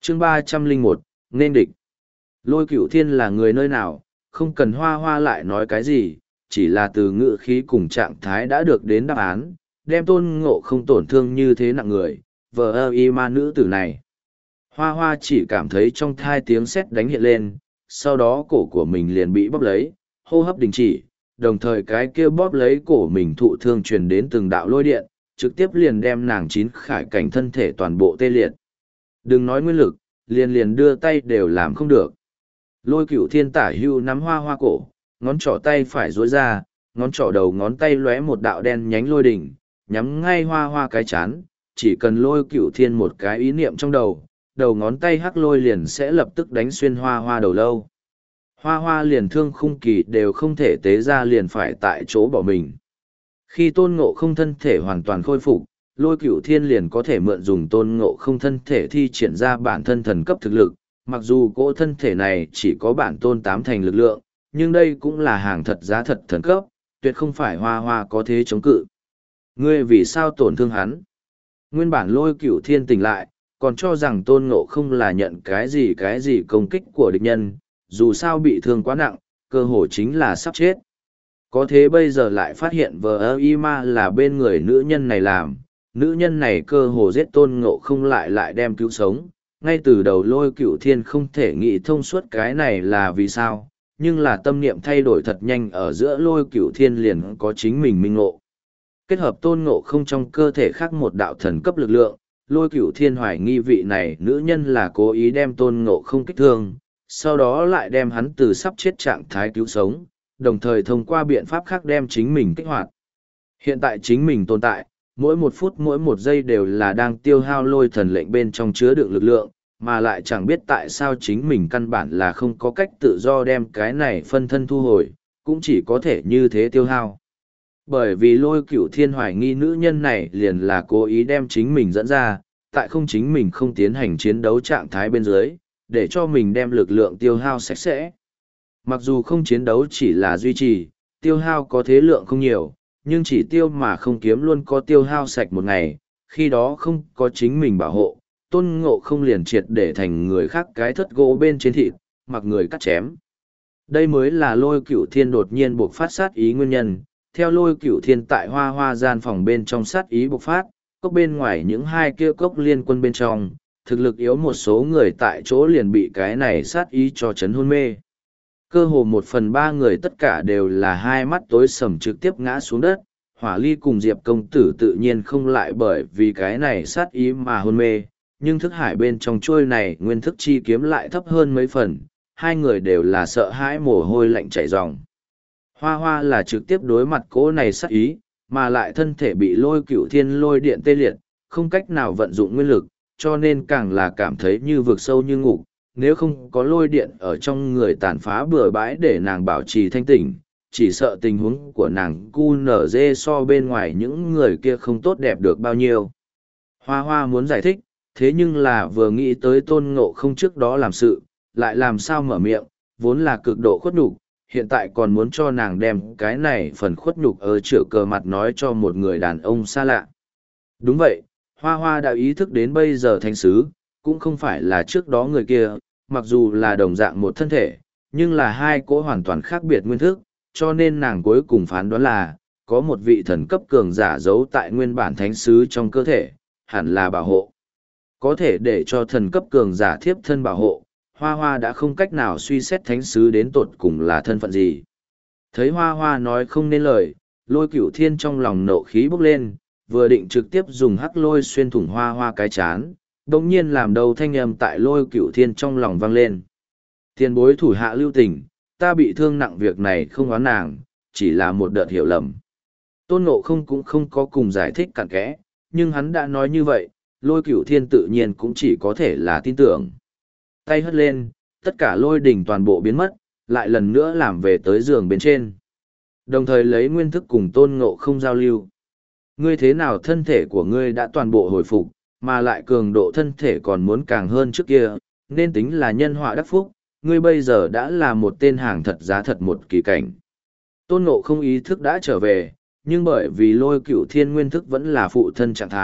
chương 301, nên địch. Lôi Cửu Thiên là người nơi nào, không cần Hoa Hoa lại nói cái gì, chỉ là từ ngữ khí cùng trạng thái đã được đến đáp án, đem Tôn Ngộ không tổn thương như thế nặng người, vờ ơ y ma nữ tử này. Hoa Hoa chỉ cảm thấy trong thai tiếng sét đánh hiện lên, sau đó cổ của mình liền bị bóp lấy, hô hấp đình chỉ, đồng thời cái kia bóp lấy cổ mình thụ thương truyền đến từng đạo lôi điện, trực tiếp liền đem nàng chín khải cảnh thân thể toàn bộ tê liệt. Đừng nói nguyên lực, liền đưa tay đều làm không được. Lôi Cửu Thiên tả hưu nắm Hoa Hoa cổ, ngón trỏ tay phải duỗi ra, ngón trỏ đầu ngón tay lóe một đạo đen nhánh lôi đỉnh, nhắm ngay Hoa Hoa cái chán, chỉ cần Lôi Cửu Thiên một cái ý niệm trong đầu, đầu ngón tay hắc lôi liền sẽ lập tức đánh xuyên Hoa Hoa đầu lâu. Hoa Hoa liền thương khung kỳ đều không thể tế ra liền phải tại chỗ bỏ mình. Khi Tôn Ngộ không thân thể hoàn toàn khôi phục, Lôi Cửu Thiên liền có thể mượn dùng Tôn Ngộ không thân thể thi triển ra bản thân thần cấp thực lực, mặc dù cỗ thân thể này chỉ có bản tôn 8 thành lực lượng, nhưng đây cũng là hàng thật giá thật thần cấp, tuyệt không phải Hoa Hoa có thế chống cự. Ngươi vì sao tổn thương hắn? Nguyên bản Lôi Cửu Thiên tỉnh lại, còn cho rằng Tôn Ngộ không là nhận cái gì công kích của địch nhân, dù sao bị thương quá nặng, cơ hồ chính là sắp chết. Có thế bây giờ lại phát hiện vờ là bên người nữ nhân này làm, nữ nhân này cơ hồ giết Tôn Ngộ không lại đem cứu sống. Ngay từ đầu Lôi Cửu Thiên không thể nghĩ thông suốt cái này là vì sao, nhưng là tâm niệm thay đổi thật nhanh ở giữa Lôi Cửu Thiên liền có chính mình minh ngộ. Kết hợp Tôn Ngộ không trong cơ thể khác một đạo thần cấp lực lượng, Lôi Cửu Thiên hoài nghi vị này nữ nhân là cố ý đem Tôn Ngộ không kích thương, sau đó lại đem hắn từ sắp chết trạng thái cứu sống, đồng thời thông qua biện pháp khác đem chính mình kích hoạt. Hiện tại chính mình tồn tại, mỗi một phút mỗi một giây đều là đang tiêu hao lôi thần lệnh bên trong chứa đựng lực lượng, mà lại chẳng biết tại sao chính mình căn bản là không có cách tự do đem cái này phân thân thu hồi, cũng chỉ có thể như thế tiêu hao. Bởi vì Lôi Cửu Thiên hoài nghi nữ nhân này liền là cố ý đem chính mình dẫn ra, tại không chính mình không tiến hành chiến đấu trạng thái bên dưới, để cho mình đem lực lượng tiêu hao sạch sẽ. Mặc dù không chiến đấu chỉ là duy trì, tiêu hao có thế lượng không nhiều, nhưng chỉ tiêu mà không kiếm luôn có tiêu hao sạch một ngày, khi đó không có chính mình bảo hộ, Tôn Ngộ không liền triệt để thành người khác cái thất gỗ bên trên thịt, mặc người cắt chém. Đây mới là Lôi Cửu Thiên đột nhiên buộc phát sát ý nguyên nhân, theo Lôi Cửu Thiên tại Hoa Hoa gian phòng bên trong sát ý bộc phát, cốc bên ngoài những hai kia cốc liên quân bên trong, thực lực yếu một số người tại chỗ liền bị cái này sát ý cho chấn hôn mê. Cơ hồ 1/3 người tất cả đều là hai mắt tối sầm trực tiếp ngã xuống đất, Hỏa Ly cùng Diệp công tử tự nhiên không lại bởi vì cái này sát ý mà hôn mê, nhưng thức hải bên trong trôi này nguyên thức chi kiếm lại thấp hơn mấy phần, hai người đều là sợ hãi mồ hôi lạnh chảy ròng. Hoa Hoa là trực tiếp đối mặt cỗ này sát ý, mà lại thân thể bị Lôi Cửu Thiên lôi điện tê liệt, không cách nào vận dụng nguyên lực, cho nên càng là cảm thấy như vực sâu như ngục, nếu không có lôi điện ở trong người tàn phá bừa bãi để nàng bảo trì thanh tỉnh, chỉ sợ tình huống của nàng QNZ so bên ngoài những người kia không tốt đẹp được bao nhiêu. Hoa Hoa muốn giải thích, thế nhưng là vừa nghĩ tới Tôn Ngộ không trước đó làm sự, lại làm sao mở miệng, vốn là cực độ khuất nhục, hiện tại còn muốn cho nàng đem cái này phần khuất nhục ở chữa cờ mặt nói cho một người đàn ông xa lạ. Đúng vậy, Hoa Hoa đã ý thức đến bây giờ thánh sứ, cũng không phải là trước đó người kia, mặc dù là đồng dạng một thân thể, nhưng là hai cỗ hoàn toàn khác biệt nguyên thức, cho nên nàng cuối cùng phán đoán là, có một vị thần cấp cường giả giấu tại nguyên bản thánh sứ trong cơ thể, hẳn là bảo hộ. Có thể để cho thần cấp cường giả thiếp thân bảo hộ, Hoa Hoa đã không cách nào suy xét thánh sứ đến tột cùng là thân phận gì. Thấy Hoa Hoa nói không nên lời, Lôi Cửu Thiên trong lòng nộ khí bốc lên, vừa định trực tiếp dùng hắc lôi xuyên thủng Hoa Hoa cái chán, đồng nhiên làm đầu thanh âm tại Lôi Cửu Thiên trong lòng vang lên. Tiền bối thủ hạ lưu tình, ta bị thương nặng việc này không oán nàng, chỉ là một đợt hiểu lầm. Tôn Ngộ không cũng không có cùng giải thích cặn kẽ, nhưng hắn đã nói như vậy, Lôi Cửu Thiên tự nhiên cũng chỉ có thể là tin tưởng. Tay hất lên, tất cả lôi đỉnh toàn bộ biến mất, lại lần nữa làm về tới giường bên trên. Đồng thời lấy nguyên thức cùng Tôn Ngộ không giao lưu. Ngươi thế nào thân thể của ngươi đã toàn bộ hồi phục, mà lại cường độ thân thể còn muốn càng hơn trước kia, nên tính là nhân họa đắc phúc, ngươi bây giờ đã là một tên hàng thật giá thật một kỳ cảnh. Tôn Ngộ không ý thức đã trở về, nhưng bởi vì Lôi Cửu Thiên nguyên thức vẫn là phụ thân trạng thái,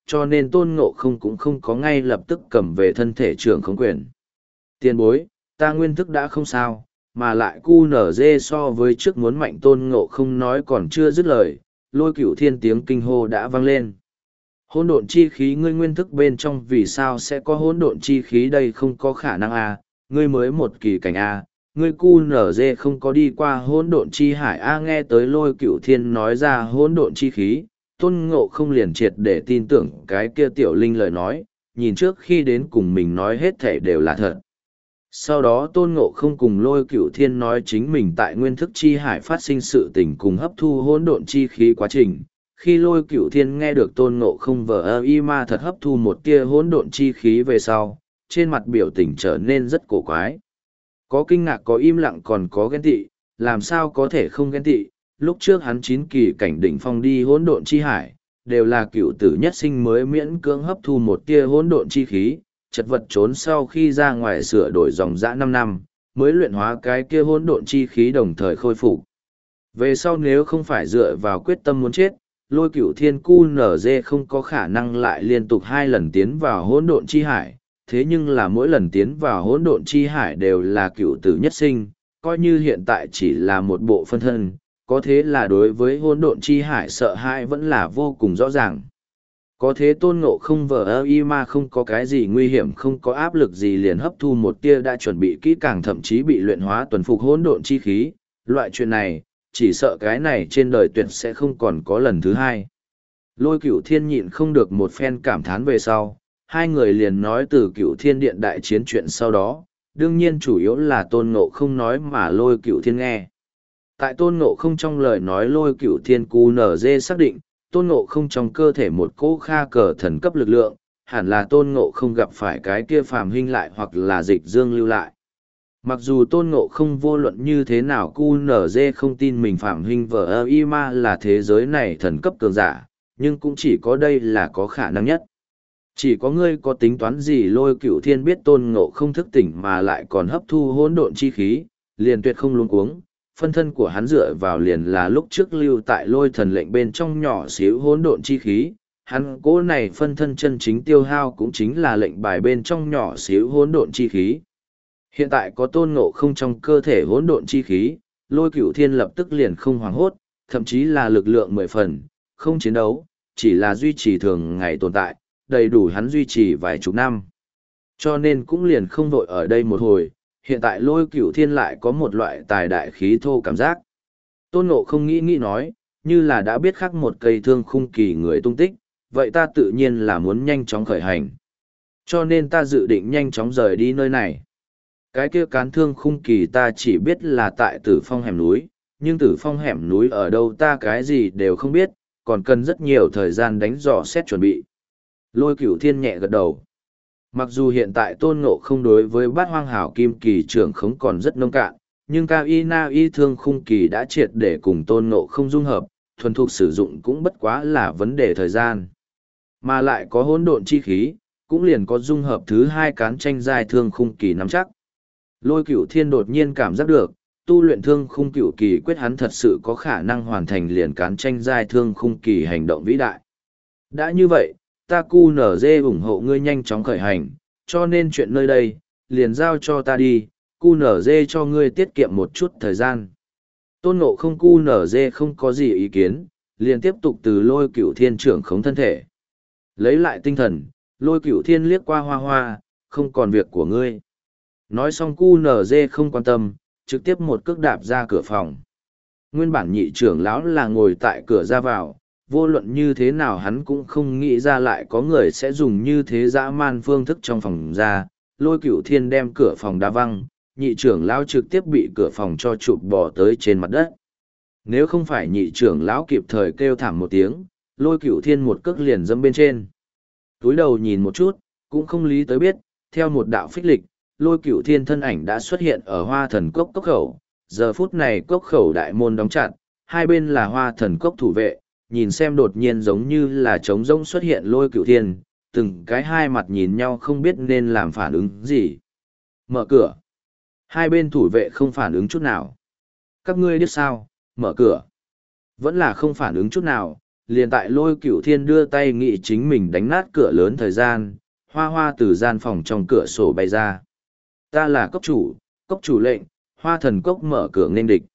cho nên tôn ngộ không cũng không có ngay lập tức cầm về thân thể trưởng khống quyền. Tiền bối, ta nguyên thức đã không sao, mà lại QNZ so với trước muốn mạnh tôn ngộ không nói còn chưa dứt lời, Lôi Cửu Thiên tiếng kinh hô đã vang lên. Hỗn độn chi khí ngươi nguyên thức bên trong vì sao sẽ có hỗn độn chi khí đây không có khả năng a, ngươi mới một kỳ cảnh a, ngươi QNZ không có đi qua hỗn độn chi hải a nghe tới Lôi Cửu Thiên nói ra hỗn độn chi khí, tôn ngộ không liền triệt để tin tưởng cái kia tiểu linh lời nói, nhìn trước khi đến cùng mình nói hết thể đều là thật. Sau đó tôn ngộ không cùng Lôi Cửu Thiên nói chính mình tại nguyên thức chi hải phát sinh sự tình cùng hấp thu hỗn độn chi khí quá trình. Khi Lôi Cửu Thiên nghe được tôn ngộ không vờ y ma thật hấp thu một tia hỗn độn chi khí về sau, trên mặt biểu tình trở nên rất cổ quái. Có kinh ngạc, có im lặng, còn có ghen tị, làm sao có thể không ghen tị, lúc trước hắn 9 kỳ cảnh đỉnh phong đi hỗn độn chi hải, đều là cựu tử nhất sinh mới miễn cưỡng hấp thu một tia hỗn độn chi khí, chật vật trốn sau khi ra ngoài sửa đổi dòng dã 5 năm, mới luyện hóa cái kia hỗn độn chi khí đồng thời khôi phục. Về sau nếu không phải dựa vào quyết tâm muốn chết, Lôi Cửu Thiên QNZ không có khả năng lại liên tục 2 lần tiến vào hỗn độn chi hải, thế nhưng là mỗi lần tiến vào hỗn độn chi hải đều là cựu tử nhất sinh, coi như hiện tại chỉ là một bộ phân thân, có thế là đối với hỗn độn chi hải sợ hãi vẫn là vô cùng rõ ràng. Có thế tôn ngộ không vờ y ma không có cái gì nguy hiểm, không có áp lực gì liền hấp thu một tia đã chuẩn bị kỹ càng, thậm chí bị luyện hóa tuần phục hỗn độn chi khí, loại chuyện này, chỉ sợ cái này trên đời tuyệt sẽ không còn có lần thứ hai. Lôi Cửu Thiên nhịn không được một phen cảm thán về sau, hai người liền nói từ Cửu Thiên Điện đại chiến chuyện sau đó, đương nhiên chủ yếu là tôn ngộ không nói mà Lôi Cửu Thiên nghe. Tại tôn ngộ không trong lời nói Lôi Cửu Thiên QNZ xác định, tôn ngộ không trong cơ thể một cỗ kha cờ thần cấp lực lượng, hẳn là tôn ngộ không gặp phải cái kia phàm huynh lại hoặc là dịch dương lưu lại. Mặc dù tôn ngộ không vô luận như thế nào QNZ không tin mình phạm huynh vợ y ma là thế giới này thần cấp cường giả, nhưng cũng chỉ có đây là có khả năng nhất. Chỉ có ngươi có tính toán gì Lôi Cửu Thiên biết tôn ngộ không thức tỉnh mà lại còn hấp thu hỗn độn chi khí, liền tuyệt không luống cuống. Phân thân của hắn dựa vào liền là lúc trước lưu tại Lôi thần lệnh bên trong nhỏ xíu hỗn độn chi khí, hắn cố này phân thân chân chính tiêu hao cũng chính là lệnh bài bên trong nhỏ xíu hỗn độn chi khí. Hiện tại có tôn ngộ không trong cơ thể hỗn độn chi khí, Lôi Cửu Thiên lập tức liền không hoảng hốt, thậm chí là lực lượng 10 phần, không chiến đấu, chỉ là duy trì thường ngày tồn tại, đầy đủ hắn duy trì vài chục năm. Cho nên cũng liền không vội ở đây một hồi, hiện tại Lôi Cửu Thiên lại có một loại tài đại khí thô cảm giác. Tôn Ngộ không nghĩ nói, như là đã biết khắc một cây thương khung kỳ người tung tích, vậy ta tự nhiên là muốn nhanh chóng khởi hành. Cho nên ta dự định nhanh chóng rời đi nơi này. Cái kia cán thương khung kỳ ta chỉ biết là tại Tử Phong hẻm núi, nhưng Tử Phong hẻm núi ở đâu ta cái gì đều không biết, còn cần rất nhiều thời gian đánh dò xét chuẩn bị. Lôi Cửu Thiên nhẹ gật đầu. Mặc dù hiện tại tôn ngộ không đối với bát hoang hảo kim kỳ trưởng khống còn rất nông cạn, nhưng cao y na y thương khung kỳ đã triệt để cùng tôn ngộ không dung hợp, thuần thục sử dụng cũng bất quá là vấn đề thời gian. Mà lại có hỗn độn chi khí, cũng liền có dung hợp thứ hai cán tranh giai thương khung kỳ nắm chắc. Lôi Cửu Thiên đột nhiên cảm giác được, tu luyện thương khung cửu kỳ quyết hắn thật sự có khả năng hoàn thành liền cán tranh giai thương khung kỳ hành động vĩ đại. Đã như vậy, ta QNZ ủng hộ ngươi nhanh chóng khởi hành, cho nên chuyện nơi đây, liền giao cho ta đi, QNZ cho ngươi tiết kiệm một chút thời gian. Tôn Ngộ không QNZ không có gì ý kiến, liền tiếp tục từ Lôi Cửu Thiên trưởng khống thân thể. Lấy lại tinh thần, Lôi Cửu Thiên liếc qua Hoa Hoa, không còn việc của ngươi. Nói xong QNZ không quan tâm, trực tiếp một cước đạp ra cửa phòng. Nguyên bản nhị trưởng lão là ngồi tại cửa ra vào, vô luận như thế nào hắn cũng không nghĩ ra lại có người sẽ dùng như thế dã man phương thức trong phòng ra. Lôi Cửu Thiên đem cửa phòng đá văng, nhị trưởng lão trực tiếp bị cửa phòng cho chụp bỏ tới trên mặt đất. Nếu không phải nhị trưởng lão kịp thời kêu thảm một tiếng, Lôi Cửu Thiên một cước liền dẫm bên trên. Túi đầu nhìn một chút, cũng không lý tới biết, theo một đạo phích lịch, Lôi Cửu Thiên thân ảnh đã xuất hiện ở Hoa Thần Cốc cốc khẩu. Giờ phút này cốc khẩu đại môn đóng chặt, hai bên là Hoa Thần Cốc thủ vệ, nhìn xem đột nhiên giống như là trống rỗng xuất hiện Lôi Cửu Thiên, từng cái hai mặt nhìn nhau không biết nên làm phản ứng gì. Mở cửa. Hai bên thủ vệ không phản ứng chút nào. Các ngươi biết sao, mở cửa. Vẫn là không phản ứng chút nào, liền tại Lôi Cửu Thiên đưa tay nghị chính mình đánh nát cửa lớn thời gian, hoa hoa từ gian phòng trong cửa sổ bay ra. Ta là cốc chủ lệnh, hoa thần cốc mở cửa nghênh địch.